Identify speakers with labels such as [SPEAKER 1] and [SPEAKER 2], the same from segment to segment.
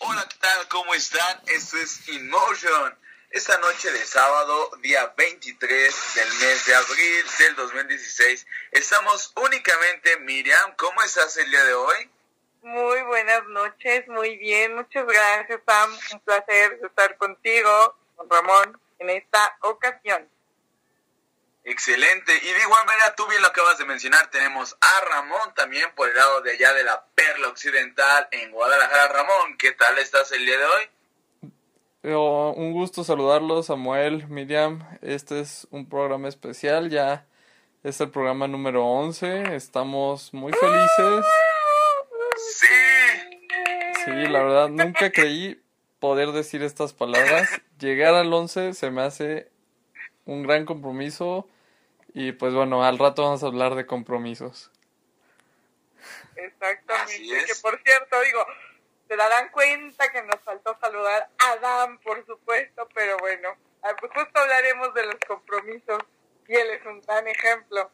[SPEAKER 1] Hola, ¿qué tal? ¿Cómo están? Esto es InMotion. Esta noche de sábado, día 23 del mes de abril del 2016, estamos únicamente. Miriam, ¿cómo estás el día de hoy?
[SPEAKER 2] Muy buenas noches, muy bien, muchas gracias, Sam. Un placer estar contigo, con Ramón, en esta ocasión.
[SPEAKER 1] Excelente, y de igual manera tú bien lo acabas de mencionar, tenemos a Ramón también por el lado de allá de la Perla Occidental en Guadalajara. Ramón, ¿qué tal estás el día de hoy?
[SPEAKER 3] Un gusto saludarlos, Samuel, Miriam. Este es un programa especial, ya es el programa número 11. Estamos muy felices.
[SPEAKER 1] Sí.
[SPEAKER 3] Sí, la verdad, nunca creí poder decir estas palabras. Llegar al 11 se me hace un gran compromiso. Y pues bueno, al rato vamos a hablar de compromisos.
[SPEAKER 2] Exactamente,
[SPEAKER 1] Así es.
[SPEAKER 2] que por cierto, se darán cuenta que nos faltó saludar a Adam, por supuesto, pero bueno, pues justo hablaremos de los compromisos y él es un gran ejemplo.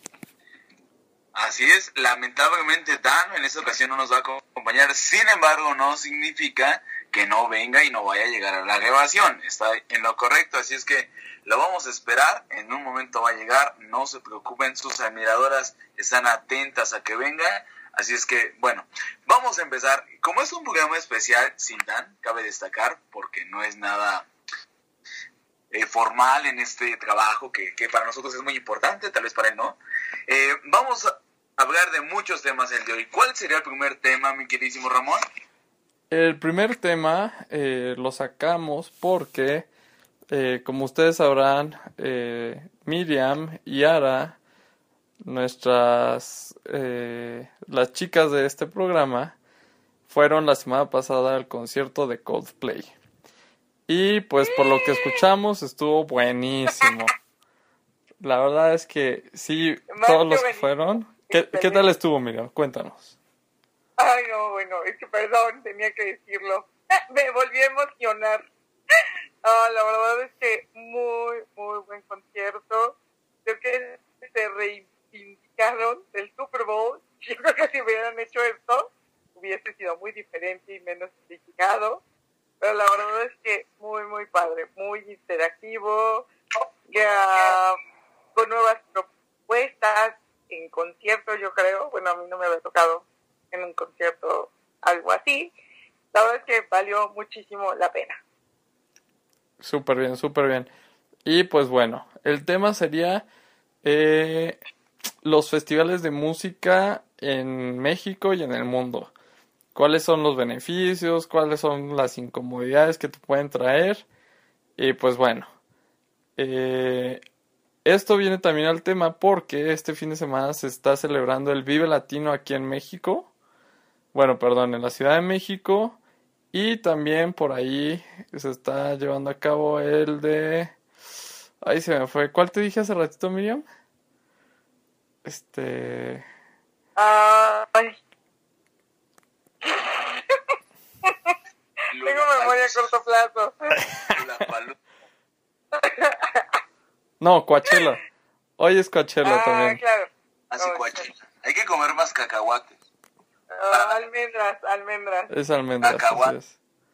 [SPEAKER 1] Así es, lamentablemente Dan en esta ocasión no nos va a acompañar, sin embargo no significa que no venga y no vaya a llegar a la grabación, está en lo correcto, así es que lo vamos a esperar, en un momento va a llegar, no se preocupen, sus admiradoras están atentas a que venga, así es que bueno, vamos a empezar. Como es un programa especial sin Dan, cabe destacar, porque no es nada formal en este trabajo que para nosotros es muy importante, tal vez para él no. Vamos a hablar de muchos temas el de hoy. ¿Cuál sería el primer tema, mi queridísimo Ramón?
[SPEAKER 3] El primer tema lo sacamos porque, como ustedes sabrán, Miriam y Ara, las chicas de este programa, fueron la semana pasada al concierto de Coldplay. Y pues por lo que escuchamos estuvo buenísimo. La verdad es que sí, todos los que fueron. ¿Qué tal estuvo, Miriam? Cuéntanos.
[SPEAKER 2] Ay, no, bueno, es que perdón, tenía que decirlo. Me volví a emocionar. La verdad es que muy, muy buen concierto. Creo que se reivindicaron del Super Bowl. Yo creo que si hubieran hecho esto, hubiese sido muy diferente y menos criticado. Pero la verdad es que muy, muy padre, muy interactivo, ya con nuevas propuestas en concierto, yo creo. Bueno, a mí no me había tocado en un concierto algo así. La verdad es que valió muchísimo la pena.
[SPEAKER 3] Súper bien, súper bien. Y pues bueno, el tema sería los festivales de música en México y en el mundo. ¿Cuáles son los beneficios? ¿Cuáles son las incomodidades que te pueden traer? Y pues bueno, esto viene también al tema porque este fin de semana se está celebrando el Vive Latino aquí en México. Bueno, perdón, en la Ciudad de México. Y también por ahí se está llevando a cabo el de... Ahí se me fue. ¿Cuál te dije hace ratito, Miriam?
[SPEAKER 2] Ay. Tengo memoria a corto plazo.
[SPEAKER 3] No, Coachella. Hoy es Coachella también.
[SPEAKER 2] Claro.
[SPEAKER 1] Así Coachella. Hay que comer más cacahuates.
[SPEAKER 2] Almendras.
[SPEAKER 3] Es almendras, así es.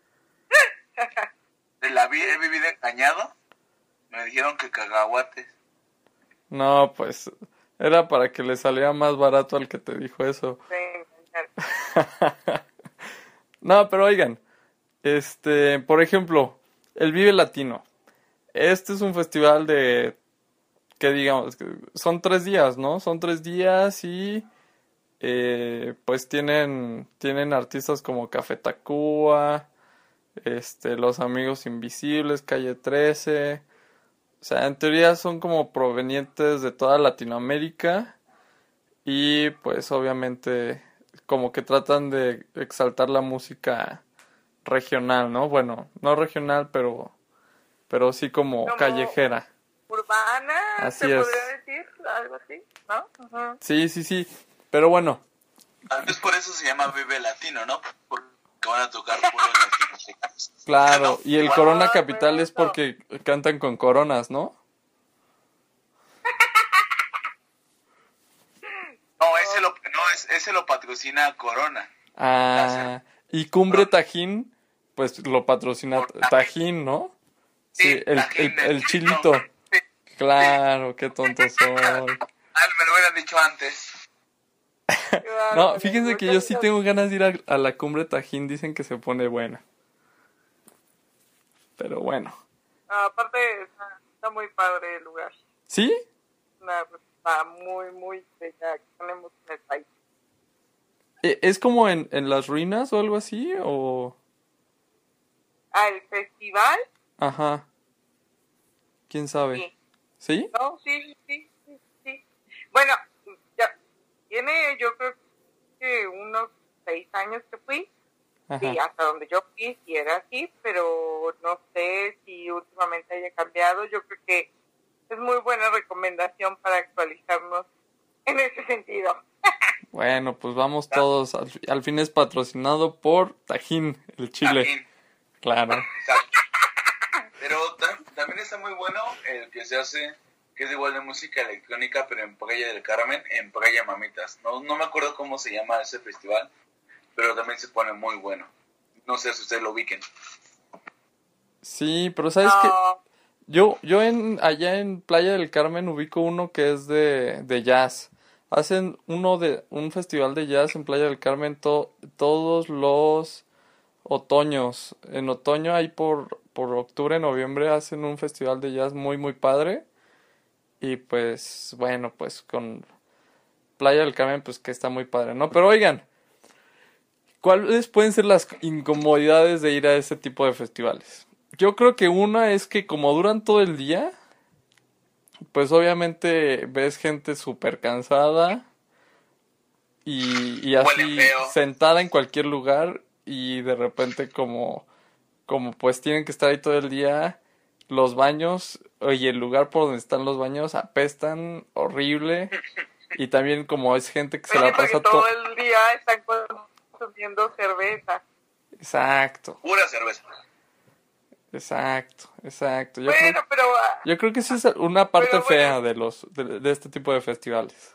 [SPEAKER 1] He vivido engañado. Me dijeron que cacahuates.
[SPEAKER 3] No, pues era para que le saliera más barato al que te dijo eso.
[SPEAKER 2] Sí.
[SPEAKER 3] No, pero oigan, por ejemplo, el Vive Latino. Este es un festival que digamos, son 3 días, ¿no? Son 3 días y pues tienen artistas como Café Tacuba, Los Amigos Invisibles, Calle 13. O sea, en teoría son como provenientes de toda Latinoamérica y pues obviamente como que tratan de exaltar la música regional, ¿no? Bueno, no regional, pero sí como callejera.
[SPEAKER 2] Urbana,
[SPEAKER 3] así
[SPEAKER 2] se
[SPEAKER 3] es.
[SPEAKER 2] podría decir, algo así, ¿no? Uh-huh.
[SPEAKER 3] Sí, pero bueno.
[SPEAKER 1] Tal vez por eso se llama Vive Latino, ¿no? Porque van a tocar puros latinoamericanos.
[SPEAKER 3] Claro, y el Corona Capital es porque cantan con coronas, ¿no?
[SPEAKER 1] Ese lo patrocina Corona.
[SPEAKER 3] Ah, y Cumbre Tajín pues lo patrocina
[SPEAKER 1] Por
[SPEAKER 3] Tajín, ¿no? Sí,
[SPEAKER 1] Tajín,
[SPEAKER 3] el chilito.
[SPEAKER 1] Sí.
[SPEAKER 3] Claro, qué tonto soy.
[SPEAKER 1] Me lo hubieran dicho antes.
[SPEAKER 3] No, fíjense que yo sí tengo ganas de ir a la cumbre Tajín, dicen que se pone buena. Pero bueno.
[SPEAKER 2] Aparte, está muy padre el lugar.
[SPEAKER 3] ¿Sí?
[SPEAKER 2] Está muy, muy bella que tenemos en el país.
[SPEAKER 3] ¿Es como en las ruinas o algo así? ¿O...?
[SPEAKER 2] ¿El festival?
[SPEAKER 3] Ajá. ¿Quién sabe?
[SPEAKER 2] Sí.
[SPEAKER 3] ¿Sí?
[SPEAKER 2] No, sí. Bueno, ya tiene yo creo que unos 6 años que fui.
[SPEAKER 3] Ajá.
[SPEAKER 2] Sí, hasta donde yo fui sí era así, pero no sé si últimamente haya cambiado. Yo creo que es muy buena recomendación para actualizarnos en ese sentido.
[SPEAKER 3] Bueno, pues vamos todos. Al fin es patrocinado por Tajín, el chile.
[SPEAKER 1] Tajín.
[SPEAKER 3] Claro.
[SPEAKER 1] Exacto. Pero también está muy bueno el que se hace, que es igual de música electrónica, pero en Playa del Carmen, en Playa Mamitas. No me acuerdo cómo se llama ese festival, pero también se pone muy bueno. No sé si ustedes lo ubiquen.
[SPEAKER 3] Sí, pero ¿sabes qué? Yo allá en Playa del Carmen ubico uno que es de jazz. Hacen un festival de jazz en Playa del Carmen todos los otoños. En otoño ahí por octubre, noviembre hacen un festival de jazz muy muy padre. Y pues bueno, pues con Playa del Carmen pues que está muy padre, ¿no? Pero oigan, ¿cuáles pueden ser las incomodidades de ir a ese tipo de festivales? Yo creo que una es que como duran todo el día, pues obviamente ves gente súper cansada y así sentada en cualquier lugar y de repente como pues tienen que estar ahí todo el día, los baños y el lugar por donde están los baños apestan horrible y también como es gente que se la pasa
[SPEAKER 2] todo el día están consumiendo cerveza.
[SPEAKER 3] Exacto.
[SPEAKER 1] Pura cerveza.
[SPEAKER 3] Exacto. Yo creo que esa es una parte fea de este tipo de festivales.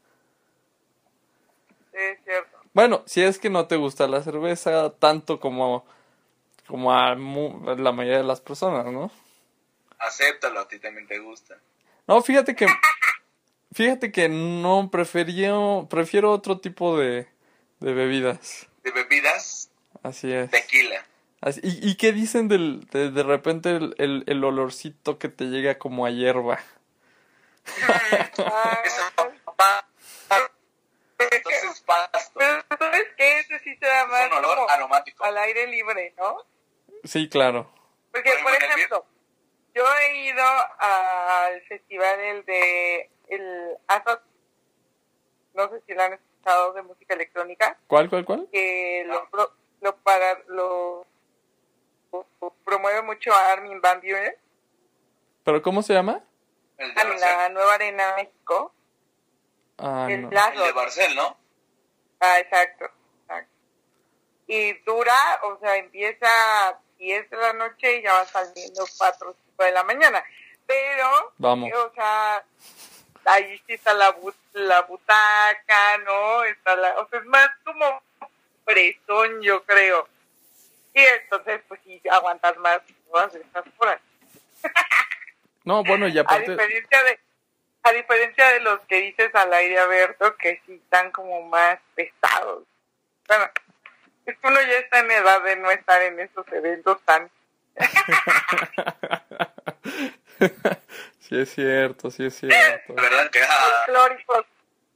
[SPEAKER 2] Sí, es cierto.
[SPEAKER 3] Bueno, si es que no te gusta la cerveza tanto como a la mayoría de las personas, ¿no?
[SPEAKER 1] Acéptalo, a ti también te gusta.
[SPEAKER 3] No, fíjate que no prefiero otro tipo de bebidas.
[SPEAKER 1] ¿De bebidas?
[SPEAKER 3] Así es.
[SPEAKER 1] Tequila.
[SPEAKER 3] ¿Y qué dicen de repente el olorcito que te llega como a hierba?
[SPEAKER 1] Entonces pasto.
[SPEAKER 2] Pero ¿sabes qué? Ese sí se da más
[SPEAKER 1] Es un olor
[SPEAKER 2] como
[SPEAKER 1] aromático.
[SPEAKER 2] al aire libre, ¿no?
[SPEAKER 3] Sí, claro.
[SPEAKER 2] Porque, por ejemplo, yo he ido al festival el ASOT, no sé si lo han escuchado, de música electrónica.
[SPEAKER 3] ¿Cuál?
[SPEAKER 2] Que lo promueve mucho a Armin van Buuren.
[SPEAKER 3] ¿Pero cómo se llama?
[SPEAKER 1] El de
[SPEAKER 2] En la Nueva Arena México.
[SPEAKER 3] No.
[SPEAKER 1] El de Barcel, ¿no?
[SPEAKER 2] Exacto. Y dura, o sea, empieza a 10 de la noche y ya va saliendo 4 o 5 de la mañana. Pero,
[SPEAKER 3] vamos.
[SPEAKER 2] O sea, ahí sí está la butaca, ¿no? O sea, es más como fresón, yo creo. Y entonces, pues sí, aguantas más todas estas horas.
[SPEAKER 3] No, bueno, y aparte...
[SPEAKER 2] A diferencia de los que dices al aire abierto, que sí están como más pesados. Bueno, es que uno ya está en edad de no estar en esos eventos tan...
[SPEAKER 3] Sí es cierto.
[SPEAKER 1] ¿Verdad que
[SPEAKER 2] folclóricos?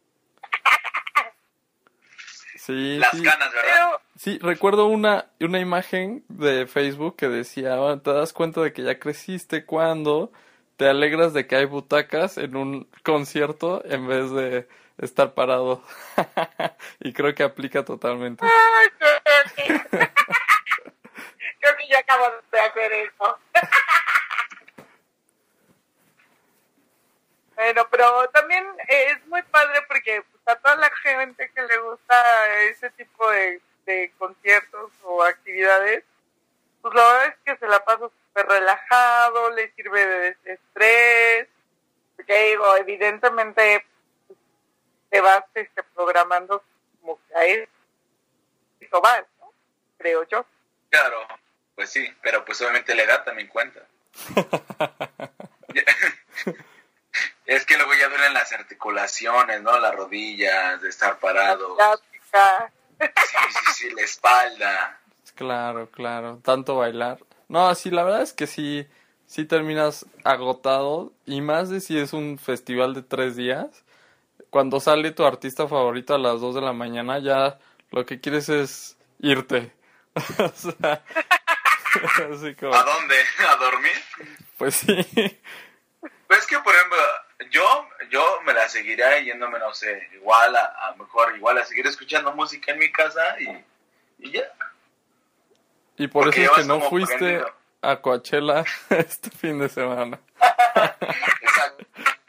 [SPEAKER 3] Sí,
[SPEAKER 1] las ganas, ¿verdad?
[SPEAKER 3] Sí, recuerdo una imagen de Facebook que decía, te das cuenta de que ya creciste cuando te alegras de que hay butacas en un concierto en vez de estar parado. Y creo que aplica totalmente.
[SPEAKER 2] Creo que ya acabo de hacer eso. Bueno, pero también es muy padre porque pues, a toda la gente que le gusta ese tipo de conciertos o actividades, pues la verdad es que se la pasa súper relajado, le sirve de desestrés, porque digo, evidentemente pues, te vas programando como que a eso va, ¿no? Creo yo.
[SPEAKER 1] Claro. Pues sí, pero pues obviamente la edad también cuenta. Es que luego ya duelen las articulaciones, ¿no? Las rodillas, de estar parado. Sí, la espalda.
[SPEAKER 3] Claro, tanto bailar. No, sí, la verdad es que sí terminas agotado, y más de si es un festival de 3 días. Cuando sale tu artista favorito a las 2 de la mañana, ya lo que quieres es irte. O sea, así como...
[SPEAKER 1] ¿A dónde? ¿A dormir?
[SPEAKER 3] Pues sí.
[SPEAKER 1] Pues es que, por ejemplo, yo me la seguiré yéndome, no sé, igual a seguir escuchando música en mi casa y ya.
[SPEAKER 3] Y por
[SPEAKER 1] Porque
[SPEAKER 3] eso es que no
[SPEAKER 1] como
[SPEAKER 3] fuiste
[SPEAKER 1] prendido.
[SPEAKER 3] a Coachella este fin de semana.
[SPEAKER 1] Exacto.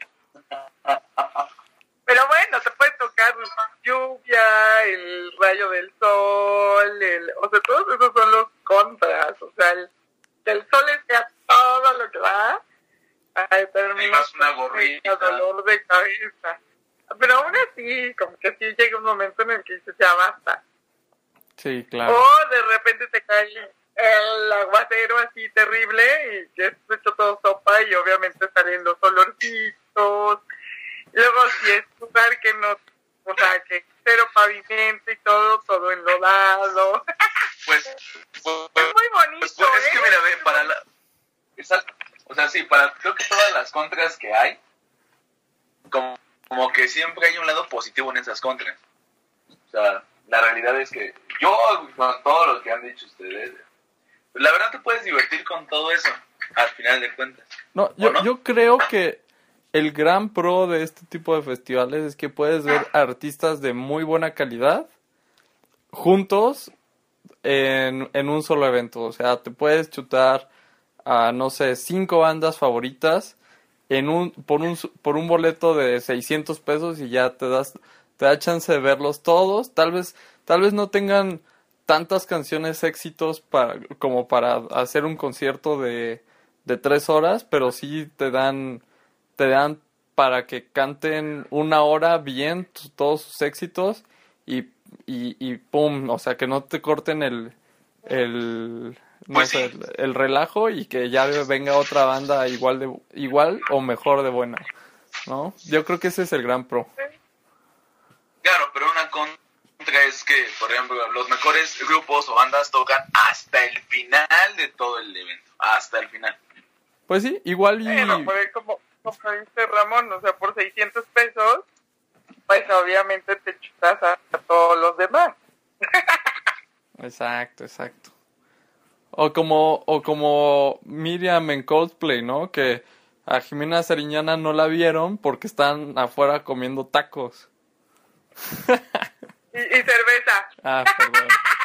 [SPEAKER 2] Pero bueno, te puede tocar lluvia, el rayo del sol, o sea, todos esos son los contras. O sea, que el sol esté a todo lo que va,
[SPEAKER 1] Además una gorrita.
[SPEAKER 2] dolor de cabeza. Pero aún así, como que sí llega un momento en el que dices, ya basta.
[SPEAKER 3] Sí, claro.
[SPEAKER 2] O de repente te cae el aguacero así terrible y ya has hecho todo sopa y obviamente salen los olorcitos. Luego si es un lugar que no, o sea, que cero pavimento y todo enlodado.
[SPEAKER 1] Pues
[SPEAKER 2] Es muy bonito,
[SPEAKER 1] es que mira, ve, para la... Exacto. O sea, sí, para creo que todas las contras que hay, como que siempre hay un lado positivo en esas contras. O sea, la realidad es que yo, con todo lo que han dicho ustedes, pues la verdad te puedes divertir con todo eso, al final de cuentas.
[SPEAKER 3] No, yo creo que el gran pro de este tipo de festivales es que puedes ver artistas de muy buena calidad juntos en un solo evento. O sea, te puedes chutar a, no sé, 5 bandas favoritas por un boleto de 600 pesos y ya te da chance de verlos todos. Tal vez no tengan tantas canciones éxitos como para hacer un concierto de 3 horas, pero sí te dan para que canten 1 hora bien todos sus éxitos y pum, o sea, que no te corten el relajo y que ya venga otra banda igual o mejor de buena, ¿no? Yo creo que ese es el gran pro.
[SPEAKER 1] Claro, pero una contra es que, por ejemplo, los mejores grupos o bandas tocan hasta el final de todo el evento, hasta el final.
[SPEAKER 3] Pues sí, igual y...
[SPEAKER 2] Bueno, pues como dice Ramón, o sea, por 600 pesos, pues obviamente te chutas a todos los demás.
[SPEAKER 3] Exacto. O como Miriam en Coldplay, ¿no? Que a Jimena Sariñana no la vieron porque están afuera comiendo tacos.
[SPEAKER 2] Y cerveza.
[SPEAKER 3] Ah, perdón.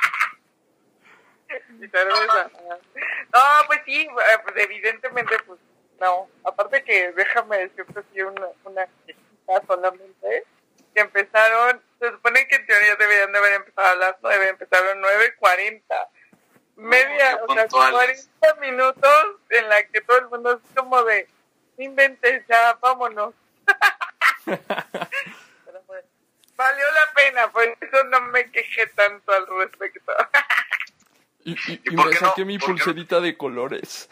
[SPEAKER 2] Y cerveza. No, pues sí, pues evidentemente, pues no. Aparte que déjame decirte así una quejita solamente, que empezaron, se supone que en teoría deberían de haber empezado a las 9, empezaron 9:40. Media, o sea, 40 minutos en la que todo el mundo es como de, no inventes ya, vámonos. Pero pues, valió la pena, por eso no me quejé tanto al respecto.
[SPEAKER 3] Y me saqué mi pulserita de colores.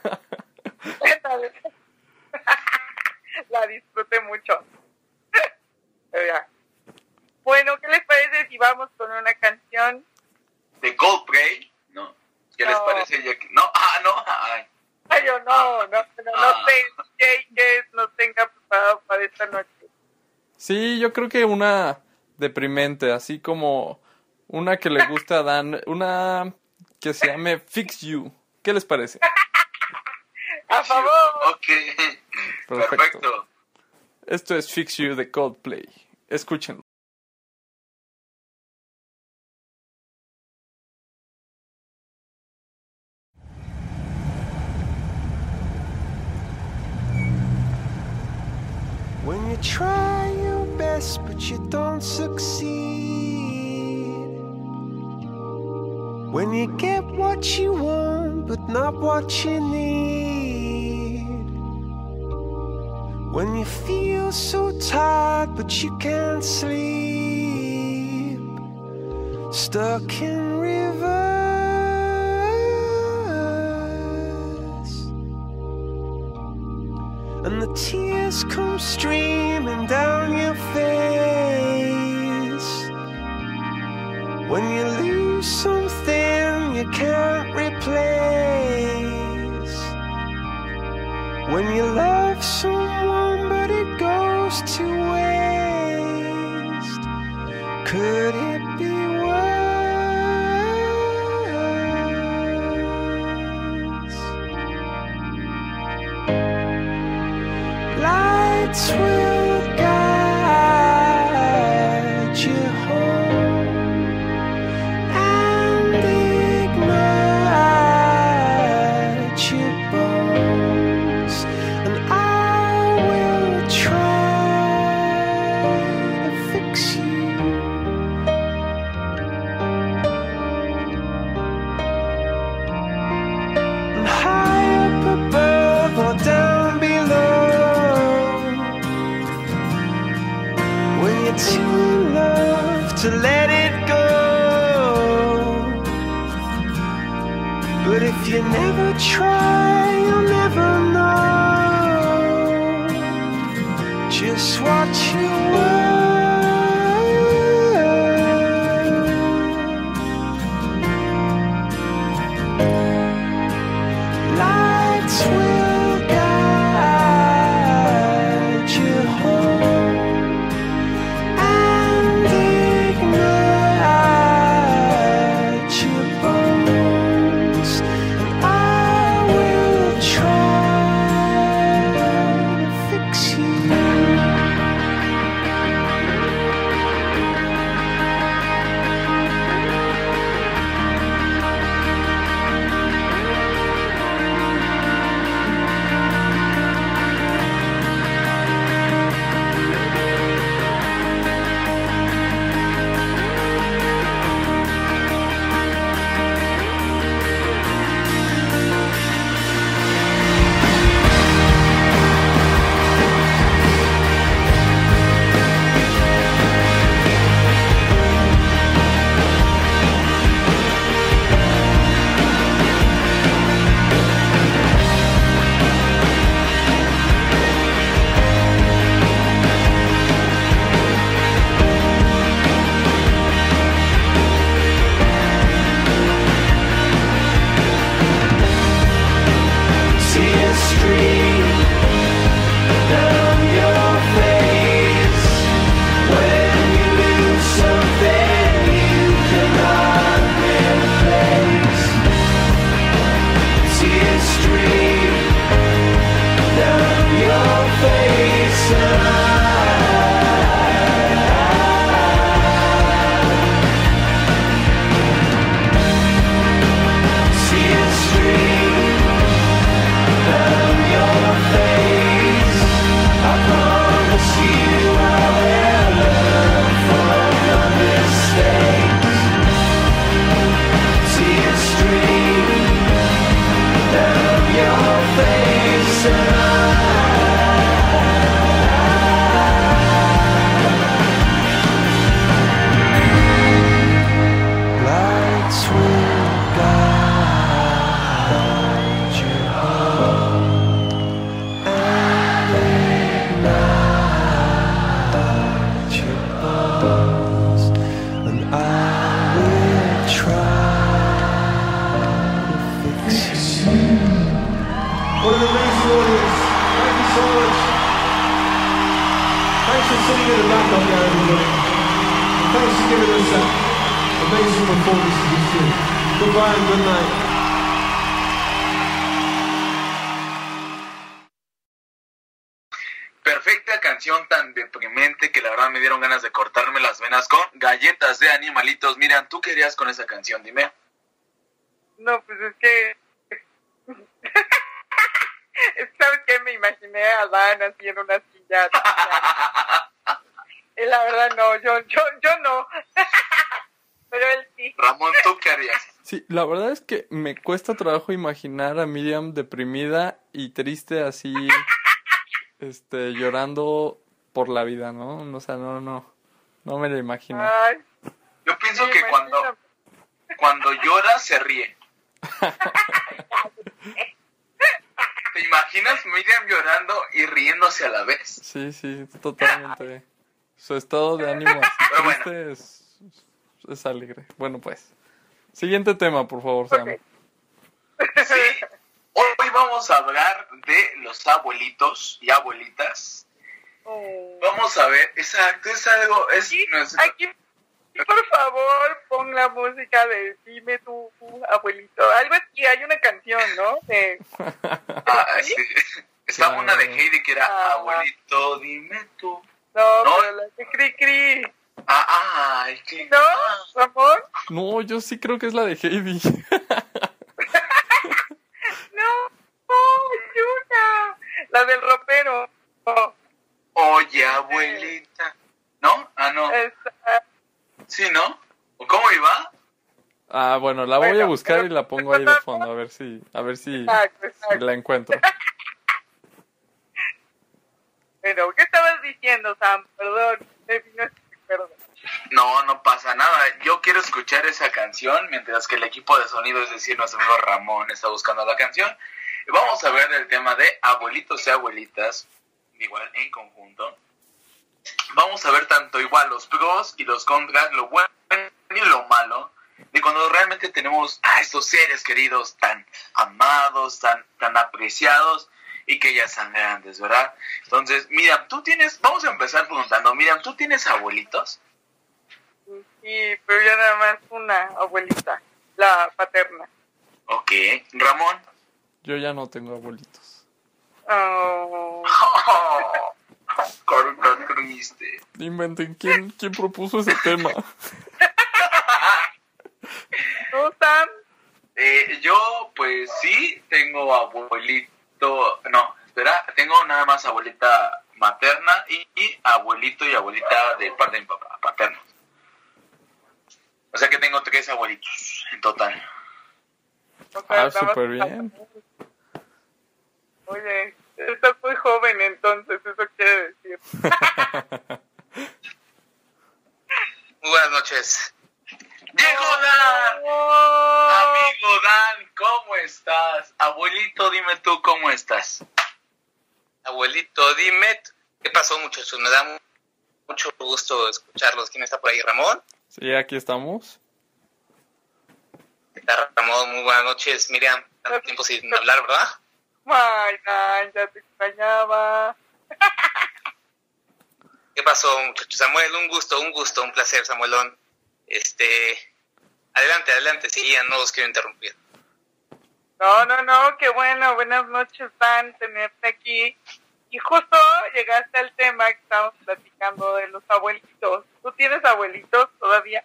[SPEAKER 2] La disfruté mucho. Pero ya. Bueno, ¿qué les parece si vamos con una canción?
[SPEAKER 1] ¿De Coldplay? No. ¿Qué les parece? No, ay.
[SPEAKER 2] Ay, yo no sé qué nos tenga preparado para esta noche.
[SPEAKER 3] Sí, yo creo que una deprimente, así como una que le gusta a Dan, una que se llame Fix You. ¿Qué les parece?
[SPEAKER 2] ¡A favor!
[SPEAKER 1] Ok, perfecto.
[SPEAKER 3] Esto es Fix You de Coldplay. Escúchenlo.
[SPEAKER 4] When you try your best but you don't succeed, when you get what you want but not what you need, when you feel so tired but you can't sleep, stuck in reverse, and the tears come streaming down your face. When you lose something you can't replace. When you love someone but it goes to waste. Could it be worse? Lights will guide you home and ignite your bones, and I will try to fix you. And high up above or down below, when you're too in love to let it go. But if you never try, you'll never know just what you were. Lights will guide you home and ignite your bones, and I will try to fix you. Tears stream down your face when you lose something you cannot replace. Tears stream down your face, and tears stream down your face. I promise you I will learn from your mistakes. Tears stream down your face, and lights will guide you home and ignite your bones, and I will try to fix you.
[SPEAKER 5] What an amazing audience. Thank you so much. Thanks for sitting in the back up there, everybody. And thanks for giving us that amazing performance to this year. Goodbye and good night.
[SPEAKER 1] Perfecta canción tan deprimente que la verdad me dieron ganas de cortarme las venas con galletas de animalitos. Miriam, ¿tú qué harías con esa canción? Dime.
[SPEAKER 2] No, pues es que... ¿Sabes qué? Me imaginé a Adán así en una silla. Y la verdad no, yo no. Pero él sí.
[SPEAKER 1] Ramón, ¿tú qué harías?
[SPEAKER 3] Sí, la verdad es que me cuesta trabajo imaginar a Miriam deprimida y triste así, llorando por la vida, ¿no? O sea, no me la imagino.
[SPEAKER 2] Ay,
[SPEAKER 1] Yo pienso
[SPEAKER 2] sí,
[SPEAKER 1] que
[SPEAKER 2] imagínate.
[SPEAKER 1] cuando llora se ríe. ¿Te imaginas Miriam llorando y riéndose a la vez.
[SPEAKER 3] Sí, totalmente. Su estado de ánimo así
[SPEAKER 1] Pero bueno.
[SPEAKER 3] triste es alegre. Bueno, pues. Siguiente tema, por favor, Sam.
[SPEAKER 2] Ok.
[SPEAKER 1] Sí. Hoy vamos a hablar de los abuelitos y abuelitas. Vamos a ver, exacto, es algo, es nuestro...
[SPEAKER 2] Aquí, por favor, pon la música de Dime tu abuelito. Algo así, hay una canción, ¿no?
[SPEAKER 1] sí. Estaba una de Heidi que era abuelito, dime tú.
[SPEAKER 2] No,
[SPEAKER 1] No.
[SPEAKER 2] pero la de Cri Cri.
[SPEAKER 1] Ay, qué...
[SPEAKER 2] ¿No, Ramón?
[SPEAKER 3] No, yo sí creo que es la de Heidi.
[SPEAKER 2] No, hay una. La del ropero.
[SPEAKER 1] Oye, abuelita. ¿No? No. Sí, ¿no? ¿O cómo iba?
[SPEAKER 3] Bueno, la voy a
[SPEAKER 2] Bueno,
[SPEAKER 3] buscar
[SPEAKER 2] pero-
[SPEAKER 3] y la pongo ahí de fondo, a ver si
[SPEAKER 2] Exacto.
[SPEAKER 3] la encuentro.
[SPEAKER 2] Pero, ¿qué estabas diciendo, Sam? Perdón, me vino este recuerdo.
[SPEAKER 1] No pasa nada. Yo quiero escuchar esa canción mientras que el equipo de sonido, es decir, nuestro amigo Ramón, está buscando la canción. Y vamos a ver el tema de abuelitos y abuelitas, igual en conjunto. Vamos a ver tanto igual los pros y los contras, lo bueno y lo malo, de cuando realmente tenemos a estos seres queridos tan amados, tan apreciados y que ya están grandes, ¿verdad? Entonces, Miriam, vamos a empezar preguntando, Miriam, ¿tú tienes abuelitos?
[SPEAKER 2] Sí, pero ya nada más una abuelita, la paterna.
[SPEAKER 1] Ok, Ramón.
[SPEAKER 3] Yo ya no tengo abuelitos.
[SPEAKER 2] Oh.
[SPEAKER 1] Carita triste.
[SPEAKER 3] Inventen, ¿quién propuso ese tema?
[SPEAKER 2] ¿Tú, Sam?
[SPEAKER 1] Yo, pues sí, tengo abuelito, no, espera, tengo nada más abuelita materna y abuelito y abuelita de parte de mi papá, paterno. O sea que tengo 3 abuelitos en total.
[SPEAKER 2] O sea, nada más
[SPEAKER 3] súper bien.
[SPEAKER 2] Oye, estás muy joven entonces, eso quiere decir.
[SPEAKER 6] Muy buenas noches.
[SPEAKER 1] ¡Llegó Dan!
[SPEAKER 2] Oh.
[SPEAKER 1] Amigo Dan, ¿cómo estás? Abuelito, dime tú cómo estás.
[SPEAKER 6] Abuelito, dime. ¿Qué pasó, muchachos? Me da mucho gusto escucharlos. ¿Quién está por ahí? ¿Ramón?
[SPEAKER 3] Sí, aquí estamos.
[SPEAKER 6] ¿Qué tal, Ramón? Muy buenas noches. Miriam, tanto tiempo sin hablar, ¿verdad?
[SPEAKER 2] Ay, Dan, ya te extrañaba.
[SPEAKER 6] ¿Qué pasó, muchachos? Samuel, un gusto, un placer, Samuelón. Adelante, sí, ya no los quiero interrumpir.
[SPEAKER 2] No, qué bueno, buenas noches, Dan, tenerte aquí. Y justo llegaste al tema que estábamos platicando de los abuelitos. ¿Tú tienes abuelitos todavía?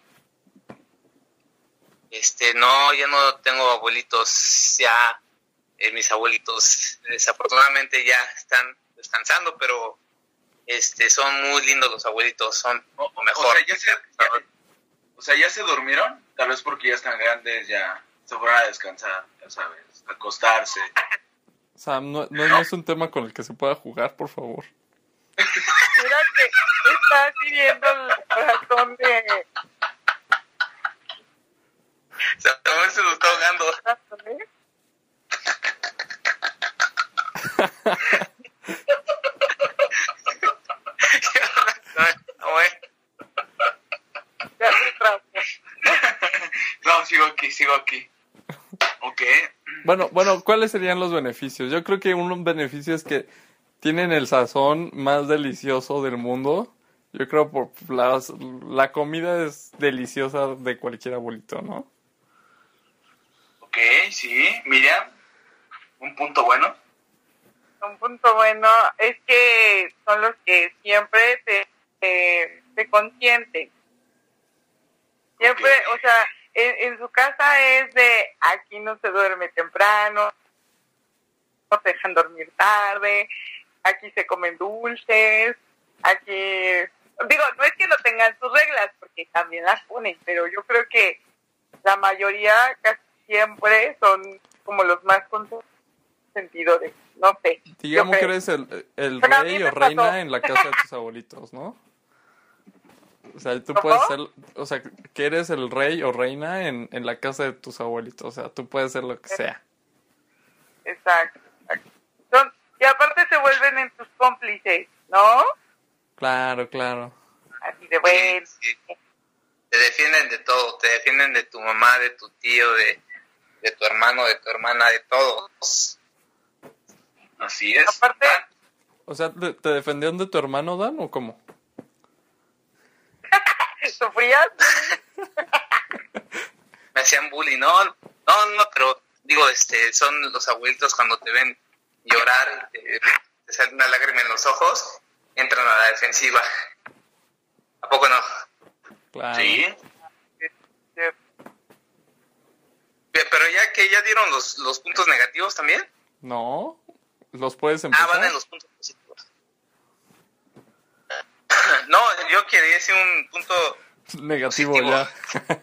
[SPEAKER 6] No, ya no tengo abuelitos, ya mis abuelitos desafortunadamente ya están descansando, pero son muy lindos los abuelitos, son lo mejor.
[SPEAKER 1] O sea, ¿ya se durmieron? Tal vez porque ya están grandes, ya se fueron a descansar, ya sabes, a acostarse.
[SPEAKER 3] Sam, no es un tema con el que se pueda jugar, por favor.
[SPEAKER 2] Mira que estás viviendo el corazón de...
[SPEAKER 6] Samuel se lo está ahogando.
[SPEAKER 2] ¿eh? Ya se traumó.
[SPEAKER 1] No, sigo aquí. Ok.
[SPEAKER 3] Bueno, ¿cuáles serían los beneficios? Yo creo que un beneficio es que tienen el sazón más delicioso del mundo. Yo creo por la comida es deliciosa de cualquier abuelito, ¿no?
[SPEAKER 1] Ok, sí. Miriam, un punto bueno.
[SPEAKER 2] Un punto bueno es que son los que siempre te consienten. Siempre,
[SPEAKER 1] Ok.
[SPEAKER 2] o sea, en su casa es de aquí no se duerme temprano, no te dejan dormir tarde, aquí se comen dulces, aquí... Digo, no es que no tengan sus reglas, porque también las ponen, pero yo creo que la mayoría casi siempre son como los más consentidores, no sé.
[SPEAKER 3] Digamos
[SPEAKER 2] yo
[SPEAKER 3] que
[SPEAKER 2] creo.
[SPEAKER 3] eres el
[SPEAKER 2] Pero a mí
[SPEAKER 3] rey
[SPEAKER 2] me
[SPEAKER 3] o reina
[SPEAKER 2] pasó.
[SPEAKER 3] en la casa de tus abuelitos, ¿no? O sea, tú
[SPEAKER 2] ¿Cómo?
[SPEAKER 3] puedes ser, o sea, que eres el rey o reina en la casa de tus abuelitos, o sea, tú puedes ser lo que sea.
[SPEAKER 2] Exacto. Y aparte se vuelven en tus cómplices, ¿no?
[SPEAKER 3] Claro, claro.
[SPEAKER 2] Así de bueno.
[SPEAKER 6] Sí. Te defienden de todo, te defienden de tu mamá, de tu tío, de tu hermano, de tu hermana, de todos.
[SPEAKER 1] Así es.
[SPEAKER 2] Aparte,
[SPEAKER 3] O sea, ¿te defendieron de tu hermano, Dan, o cómo?
[SPEAKER 2] ¿sufrías?
[SPEAKER 6] Me hacían bullying, no, pero digo, son los abuelitos cuando te ven llorar, te sale una lágrima en los ojos, entran a la defensiva. ¿A poco no?
[SPEAKER 3] Claro.
[SPEAKER 1] Sí.
[SPEAKER 6] Pero ya dieron los puntos negativos también.
[SPEAKER 3] No, los puedes empezar.
[SPEAKER 6] Van en los puntos positivos. No, yo quería decir un punto
[SPEAKER 3] Negativo
[SPEAKER 6] positivo.
[SPEAKER 3] ya.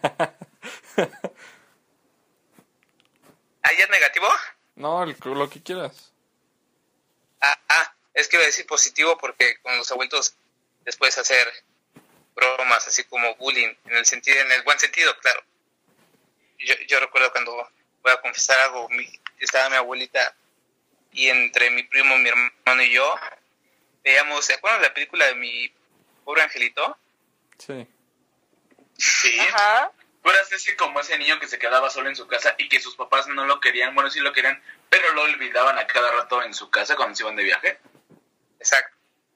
[SPEAKER 6] ¿Ya es negativo?
[SPEAKER 3] No, lo que quieras.
[SPEAKER 6] Es que iba a decir positivo porque con los abuelitos les puedes hacer bromas así como bullying, en el buen sentido, claro. Yo recuerdo cuando, voy a confesar algo, estaba mi abuelita y entre mi primo, mi hermano y yo veíamos, ¿se acuerdan de la película de Mi Pobre Angelito?
[SPEAKER 3] Sí.
[SPEAKER 1] Sí.
[SPEAKER 2] Ajá.
[SPEAKER 1] Tú eras como ese niño que se quedaba solo en su casa y que sus papás no lo querían, bueno, sí lo querían, pero lo olvidaban a cada rato en su casa cuando se iban de viaje.
[SPEAKER 6] Exacto.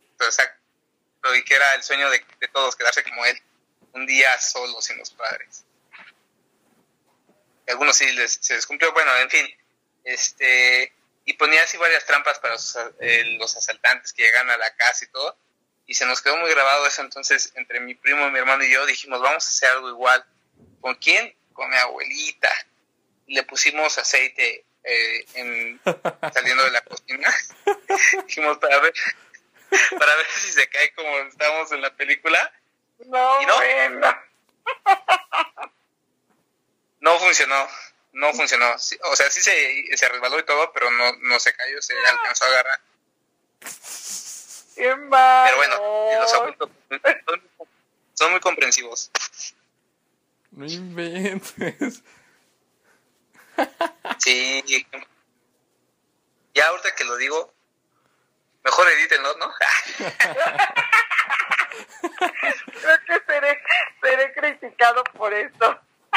[SPEAKER 6] Y que era el sueño de todos, quedarse como él, un día solo sin los padres. Y algunos sí se les cumplió, bueno, en fin, y ponía así varias trampas para los asaltantes que llegan a la casa y todo, y se nos quedó muy grabado eso. Entonces entre mi primo, mi hermano y yo dijimos, vamos a hacer algo igual. ¿Con quién? Con mi abuelita. Y le pusimos aceite saliendo de la cocina. Dijimos para ver si se cae como estábamos en la película.
[SPEAKER 2] No,
[SPEAKER 6] ¿Y no?
[SPEAKER 2] bueno.
[SPEAKER 6] No funcionó. Sí, o sea, sí se resbaló y todo, pero no se cayó, se alcanzó a agarrar.
[SPEAKER 2] Qué malo.
[SPEAKER 6] Pero bueno, los abuelos son muy comprensivos.
[SPEAKER 3] No inventes.
[SPEAKER 6] Sí. Ya ahorita que lo digo, mejor edítenlo, ¿no?
[SPEAKER 2] Creo que seré criticado por eso.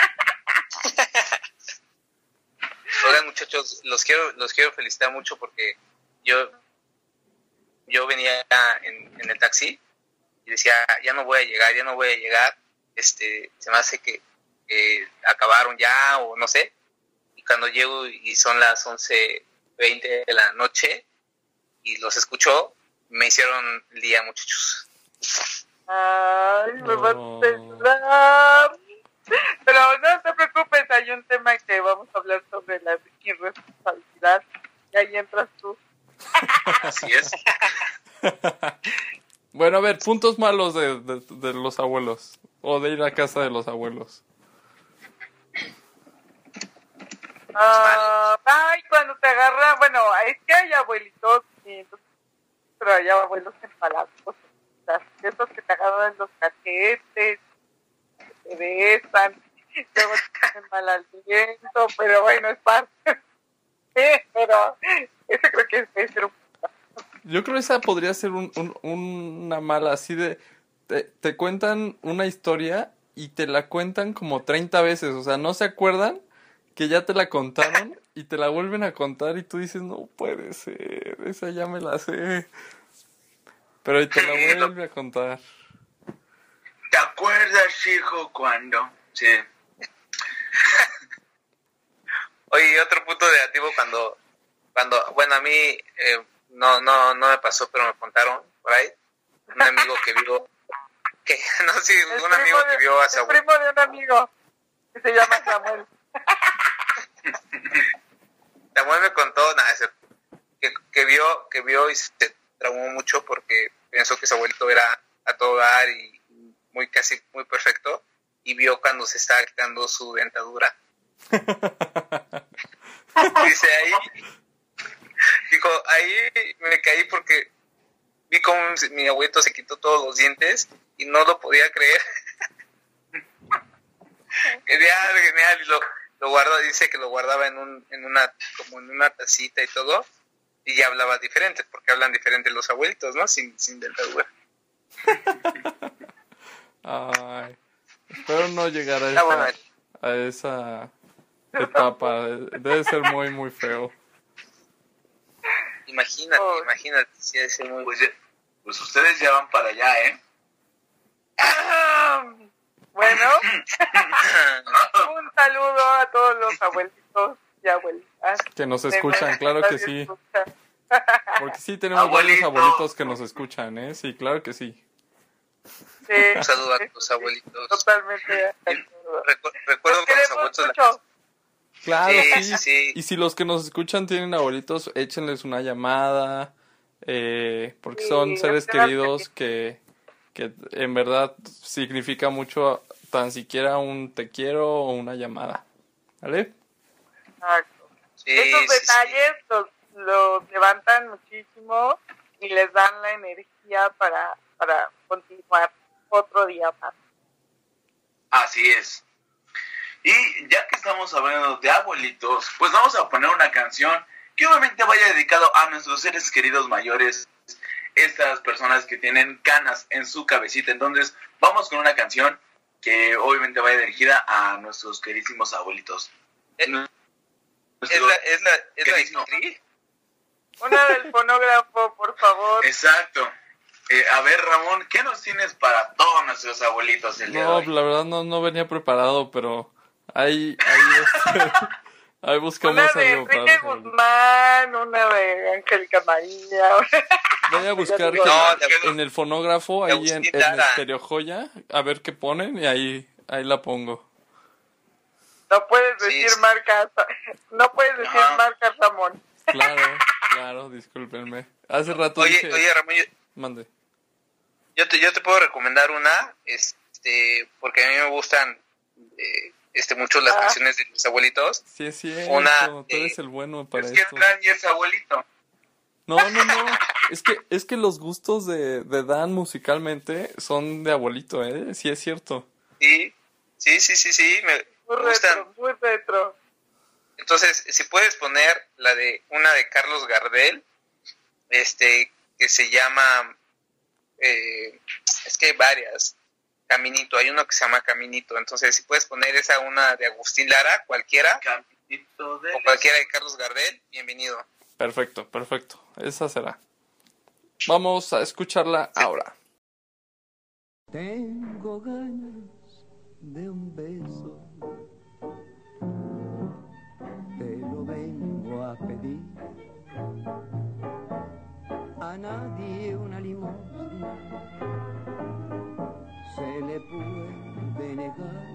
[SPEAKER 6] Oigan, muchachos, los quiero felicitar mucho porque yo venía en el taxi y decía, ya no voy a llegar, se me hace que acabaron ya o no sé, y cuando llego y son las 11:20 de la noche y los escucho, me hicieron el día, muchachos.
[SPEAKER 2] Ay, me vas
[SPEAKER 3] No.
[SPEAKER 2] a temblar. Pero no te preocupes, hay un tema que vamos a hablar sobre la irresponsabilidad y ahí entras tú.
[SPEAKER 1] Así es.
[SPEAKER 3] Bueno, a ver, puntos malos de los abuelos. O de ir a casa de los abuelos.
[SPEAKER 2] Ay, cuando te agarran, bueno, es que hay abuelitos, pero hay abuelos empalados, esos que te agarran los cachetes, que te besan, luego te hacen mal aliento, pero bueno, es parte. Sí, pero eso creo que es ser un...
[SPEAKER 3] Yo creo que esa podría ser una mala, así de... Te cuentan una historia y te la cuentan como 30 veces. O sea, no se acuerdan que ya te la contaron y te la vuelven a contar y tú dices, no puede ser, esa ya me la sé. Pero y te la vuelve a contar.
[SPEAKER 1] ¿Te acuerdas, hijo, cuando? Sí.
[SPEAKER 6] Oye, y otro punto negativo cuando bueno, a mí no me pasó, pero me contaron por ahí un amigo que vio un amigo que vio a su
[SPEAKER 2] abuelo. El primo de un amigo que se llama Samuel.
[SPEAKER 6] Samuel me contó que vio y se traumó mucho porque pensó que su abuelito era a todo dar y muy perfecto, y vio cuando se estaba quitando su dentadura. Dice ahí me caí porque vi cómo mi abuelito se quitó todos los dientes y no lo podía creer. Genial, y lo guarda, dice que lo guardaba en una tacita y todo, y ya hablaba diferente, porque hablan diferente los abuelitos, ¿no? Sin dentadura.
[SPEAKER 3] Ay, espero no llegar
[SPEAKER 6] Está bueno.
[SPEAKER 3] a esa etapa. Debe ser muy, muy feo.
[SPEAKER 6] Imagínate, sí, debe ser muy...
[SPEAKER 1] Pues ustedes ya van para allá, ¿eh?
[SPEAKER 2] Bueno, un saludo a todos los abuelitos y abuelitas.
[SPEAKER 3] Que nos escuchan, claro que sí. Porque sí tenemos varios
[SPEAKER 1] Abuelito.
[SPEAKER 3] abuelitos que nos escuchan, ¿eh? Sí, claro que sí.
[SPEAKER 2] Sí,
[SPEAKER 6] Un saludo a tus abuelitos.
[SPEAKER 2] totalmente de acuerdo.
[SPEAKER 6] Recuerdo
[SPEAKER 2] Los
[SPEAKER 6] que los
[SPEAKER 2] queremos
[SPEAKER 6] abuelitos...
[SPEAKER 2] mucho.
[SPEAKER 3] Claro,
[SPEAKER 6] Sí,
[SPEAKER 3] sí.
[SPEAKER 6] sí.
[SPEAKER 3] Y si los que nos escuchan tienen abuelitos, échenles una llamada, porque
[SPEAKER 2] Sí,
[SPEAKER 3] son seres
[SPEAKER 2] claro que
[SPEAKER 3] queridos
[SPEAKER 2] sí.
[SPEAKER 3] que en verdad significa mucho, tan siquiera un te quiero o una llamada. ¿Vale?
[SPEAKER 2] Exacto.
[SPEAKER 6] Sí,
[SPEAKER 2] Esos
[SPEAKER 6] sí,
[SPEAKER 2] detalles los levantan muchísimo y les dan la energía para continuar otro día más.
[SPEAKER 1] Así es. Y ya que estamos hablando de abuelitos, pues vamos a poner una canción que obviamente vaya dedicado a nuestros seres queridos mayores, estas personas que tienen canas en su cabecita. Entonces, vamos con una canción que obviamente vaya dirigida a nuestros queridísimos abuelitos.
[SPEAKER 6] ¿Es la
[SPEAKER 1] queridísimo.
[SPEAKER 6] Tri?
[SPEAKER 2] Una del fonógrafo, por favor.
[SPEAKER 1] Exacto. A ver, Ramón, ¿qué nos tienes para todos nuestros abuelitos el día de
[SPEAKER 3] No,
[SPEAKER 1] hoy?
[SPEAKER 3] la verdad no venía preparado, pero ahí buscamos
[SPEAKER 2] Una de
[SPEAKER 3] algo para
[SPEAKER 2] Enrique
[SPEAKER 3] los abuelitos.
[SPEAKER 2] Guzmán, una de Angélica María.
[SPEAKER 3] Voy a buscar
[SPEAKER 6] No,
[SPEAKER 3] en el fonógrafo,
[SPEAKER 6] de
[SPEAKER 3] ahí en
[SPEAKER 6] Agustín Lara.
[SPEAKER 3] Estéreo Joya, a ver qué ponen y ahí la pongo.
[SPEAKER 2] No puedes
[SPEAKER 6] Sí,
[SPEAKER 2] decir
[SPEAKER 6] sí.
[SPEAKER 2] marcas, no puedes decir
[SPEAKER 1] Ajá.
[SPEAKER 2] marcas, Ramón.
[SPEAKER 3] Claro, discúlpenme. Hace rato dije...
[SPEAKER 6] Oye, Ramón,
[SPEAKER 3] Mande.
[SPEAKER 6] yo te puedo recomendar una, porque a mí me gustan mucho las canciones de mis abuelitos.
[SPEAKER 3] Sí, es cierto,
[SPEAKER 6] Una,
[SPEAKER 3] tú eres el bueno para
[SPEAKER 1] Es que
[SPEAKER 3] esto.
[SPEAKER 1] Dan y es abuelito.
[SPEAKER 3] No. Es que los gustos de Dan musicalmente son de abuelito, ¿eh? Sí, es cierto.
[SPEAKER 6] Sí, me
[SPEAKER 2] Muy
[SPEAKER 6] gustan.
[SPEAKER 2] retro, muy retro.
[SPEAKER 6] Entonces, si puedes poner una de Carlos Gardel, que se llama, es que hay varias, Caminito, hay uno que se llama Caminito. Entonces, si puedes poner una de Agustín Lara, cualquiera,
[SPEAKER 1] Caminito de
[SPEAKER 6] o cualquiera de Carlos Gardel, bienvenido.
[SPEAKER 3] Perfecto. Esa será. Vamos a escucharla ahora.
[SPEAKER 4] Tengo ganas de un beso, te lo vengo a pedir. A nadie una limosna se le puede negar.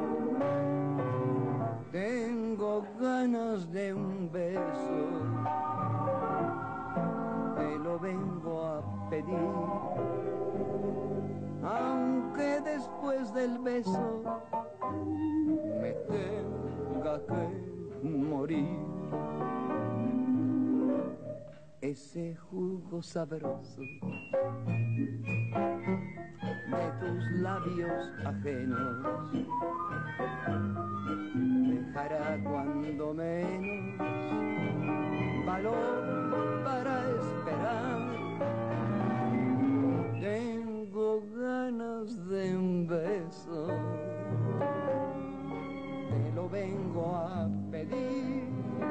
[SPEAKER 4] Tengo ganas de un beso, te lo vengo a pedir. Aunque después del beso me tenga que morir. Ese jugo sabroso de tus labios ajenos dejará cuando menos valor para esperar. Tengo ganas de un beso, te lo vengo a pedir.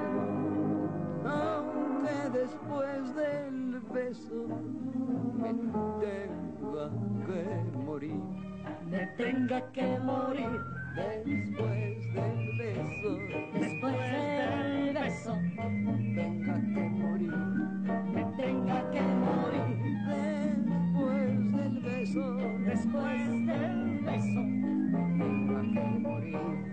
[SPEAKER 4] Aunque después del beso me tenga que morir.
[SPEAKER 7] Me tenga que morir
[SPEAKER 4] Después del beso,
[SPEAKER 7] después del beso,
[SPEAKER 4] tenga que morir.
[SPEAKER 7] me tenga que morir
[SPEAKER 4] Después del beso,
[SPEAKER 7] después del beso.
[SPEAKER 4] tenga que morir.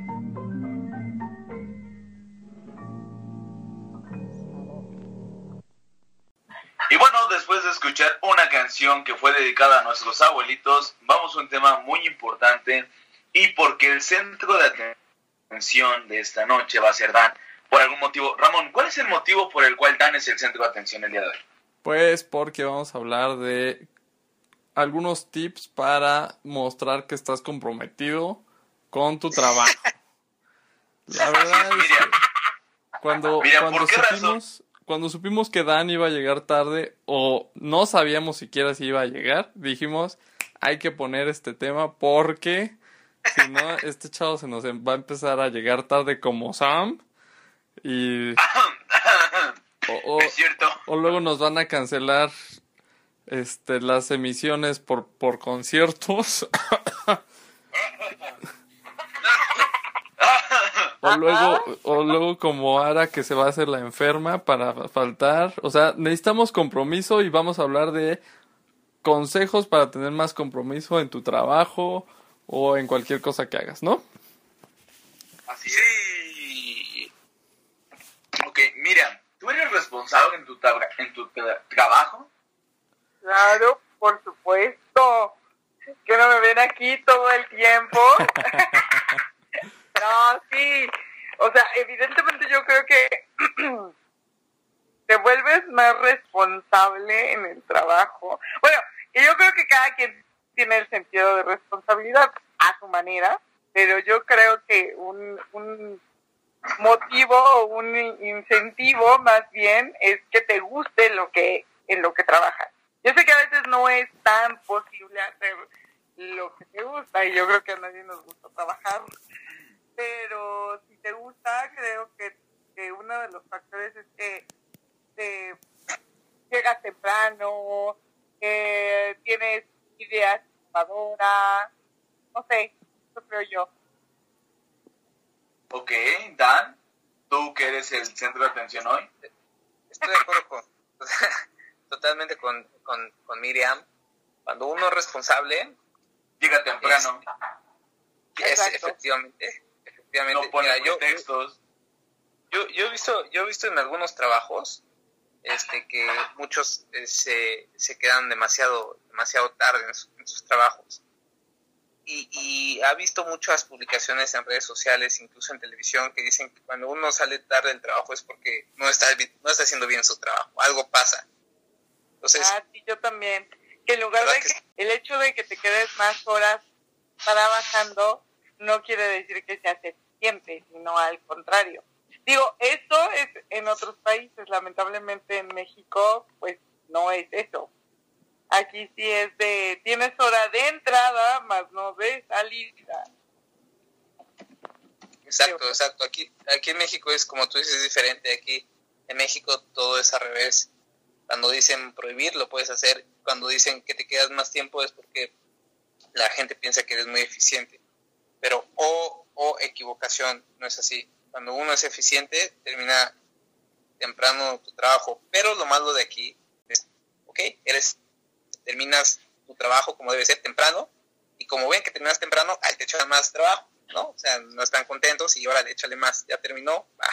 [SPEAKER 1] Y bueno, después de escuchar una canción que fue dedicada a nuestros abuelitos, vamos a un tema muy importante y porque el centro de atención de esta noche va a ser Dan. Por algún motivo, Ramón, ¿cuál es el motivo por el cual Dan es el centro de atención el día de hoy?
[SPEAKER 3] Pues porque vamos a hablar de algunos tips para mostrar que estás comprometido con tu
[SPEAKER 1] Así
[SPEAKER 3] trabajo. La verdad
[SPEAKER 1] es,
[SPEAKER 3] es que cuando cuando supimos que Dan iba a llegar tarde o no sabíamos siquiera si iba a llegar, dijimos, hay que poner este tema porque si no, este chavo se nos va a empezar a llegar tarde como Sam y
[SPEAKER 1] Es cierto.
[SPEAKER 3] o luego nos van a cancelar las emisiones por conciertos. O luego como Ara que se va a hacer la enferma para faltar. O sea, necesitamos compromiso y vamos a hablar de consejos para tener más compromiso en tu trabajo o en cualquier cosa que hagas, ¿no?
[SPEAKER 1] Así es.
[SPEAKER 6] Sí.
[SPEAKER 1] Ok, mira, ¿tú eres responsable en tu trabajo?
[SPEAKER 2] Claro, por supuesto. Que no me ven aquí todo el tiempo. No, sí. O sea, evidentemente yo creo que te vuelves más responsable en el trabajo. Bueno, y yo creo que cada quien tiene el sentido de responsabilidad a su manera, pero yo creo que un motivo o un incentivo más bien es que te guste en lo que trabajas. Yo sé que a veces no es tan posible hacer lo que te gusta y yo creo que a nadie nos gusta trabajar, pero si te gusta, creo que uno de los factores es que llegas temprano, que tienes ideas innovadoras, no sé, eso creo yo.
[SPEAKER 1] Ok, Dan, tú que eres el centro de atención hoy.
[SPEAKER 6] Estoy de acuerdo totalmente con Miriam. Cuando uno es responsable,
[SPEAKER 1] Llega temprano,
[SPEAKER 6] es efectivamente.
[SPEAKER 1] no pone
[SPEAKER 6] Mira,
[SPEAKER 1] pretextos.
[SPEAKER 6] yo he visto en algunos trabajos que muchos se quedan demasiado tarde en sus trabajos. Y ha visto muchas publicaciones en redes sociales, incluso en televisión, que dicen que cuando uno sale tarde del trabajo es porque no está haciendo bien su trabajo, algo pasa. Entonces,
[SPEAKER 2] Sí, yo también. Que en lugar de que el hecho de que te quedes más horas trabajando no quiere decir que seas eficiente, sino al contrario. Digo, esto es en otros países, lamentablemente en México, pues no es eso. Aquí sí es tienes hora de entrada, más no de salida.
[SPEAKER 6] Exacto. Aquí en México es, como tú dices, diferente. Aquí en México todo es al revés. Cuando dicen prohibir, lo puedes hacer. Cuando dicen que te quedas más tiempo es porque la gente piensa que eres muy eficiente. Pero, equivocación, no es así. Cuando uno es eficiente, termina temprano tu trabajo. Pero lo malo de aquí es, terminas tu trabajo como debe ser temprano, y como ven que terminas temprano, ahí te echan más trabajo, ¿no? O sea, no están contentos y ahora échale más. Ya terminó, va.